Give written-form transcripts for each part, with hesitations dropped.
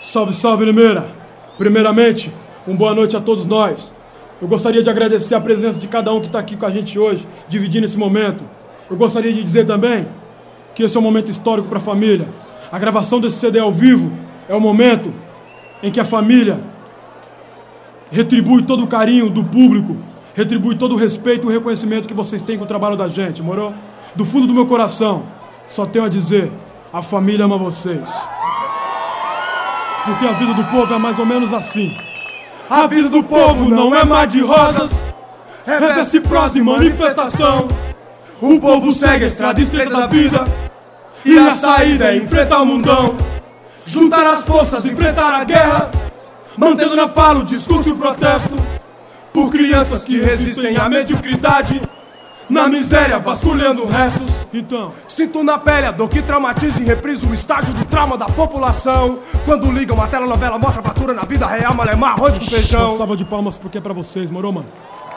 Salve, salve, Limeira! Primeiramente, uma boa noite a todos nós. Eu gostaria de agradecer a presença de cada um que está aqui com a gente hoje, dividindo esse momento. Eu gostaria de dizer também que esse é um momento histórico para a família. A gravação desse CD ao vivo é o momento em que a família retribui todo o carinho do público, retribui todo o respeito e o reconhecimento que vocês têm com o trabalho da gente, moro? Do fundo do meu coração, só tenho a dizer, a família ama vocês. Porque a vida do povo é mais ou menos assim. A vida do povo não é mar de rosas, é verso e prosa e manifestação. O povo segue a estrada estreita da vida, e a saída é enfrentar o mundão. Juntar as forças, enfrentar a guerra, mantendo na fala o discurso e o protesto. Por crianças que resistem à mediocridade, na miséria vasculhando restos. Então, sinto na pele a dor que traumatiza e reprisa o estágio do trauma da população. Quando ligam uma telenovela, mostra a fatura na vida real, malemar, arroz com feijão. Uma salva de palmas porque é pra vocês, moro, mano?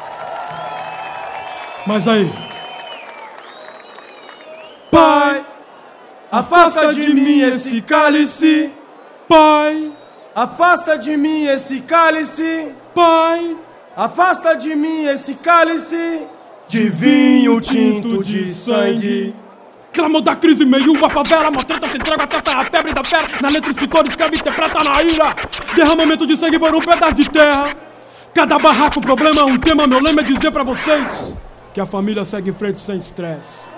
Mas aí, Pai, afasta de mim esse cálice. Pai, afasta de mim esse cálice. Pai, afasta de mim esse cálice de vinho tinto de sangue. Clamor da crise, meio uma favela, uma treta sem trégua, testa a febre da fera. Na letra o escritor escreve e interpreta na ira. Derramamento de sangue por um pedaço de terra. Cada barraco problema é um tema, meu lema é dizer pra vocês que a família segue em frente sem estresse.